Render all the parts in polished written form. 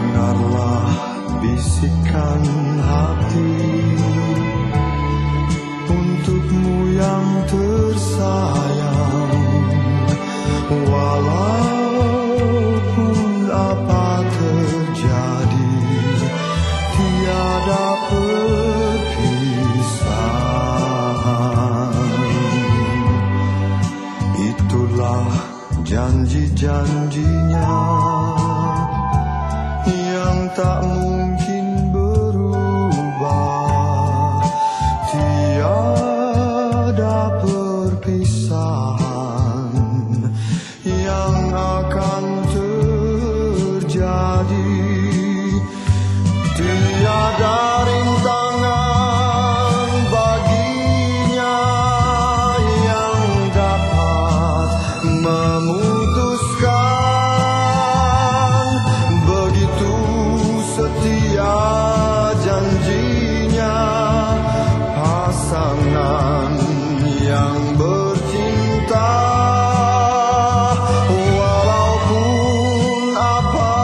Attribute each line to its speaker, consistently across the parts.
Speaker 1: Dengarlah bisikan hati untukmu yang tersayang. Walaupun apa terjadi, tiada perpisahan. Itulah janji-janjinya yang tak mungkin berubah. Tiada perpisahan yang akan terjadi. Tiada rintangan baginya yang dapat memutuskan. Begitu setia janjinya pasangan yang bercinta. Walaupun apa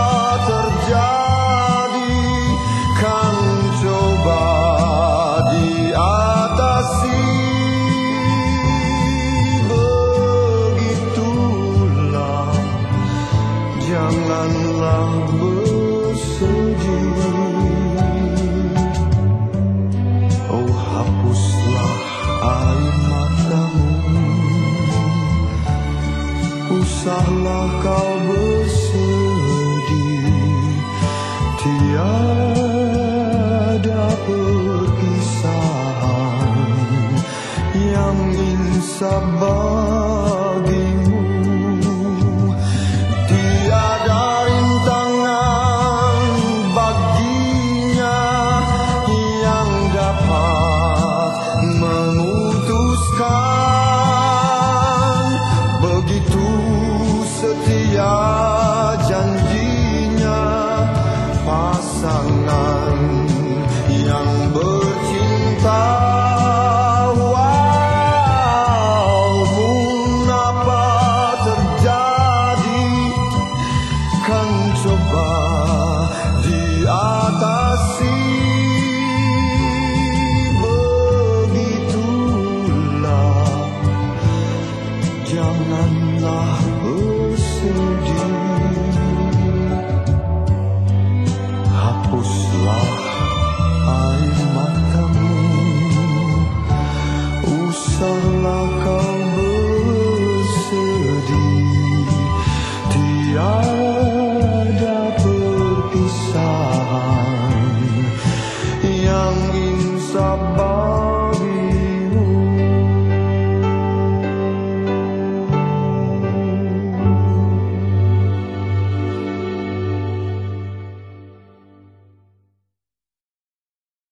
Speaker 1: terjadi, kan coba diatasi. Begitulah, janganlah bersedih. Oh, hapuslah air matamu, usahlah kau bersedih. Tiada perpisahan yang insaf bagimu. Tiada rintangan baginya yang dapat memutuskan. Begitu setia janjinya pasangan yang bercinta. Walaupun apa terjadi, kan coba diatasi. Begitulah, janganlah bersedih. Hapuslah air matamu, usahlah kau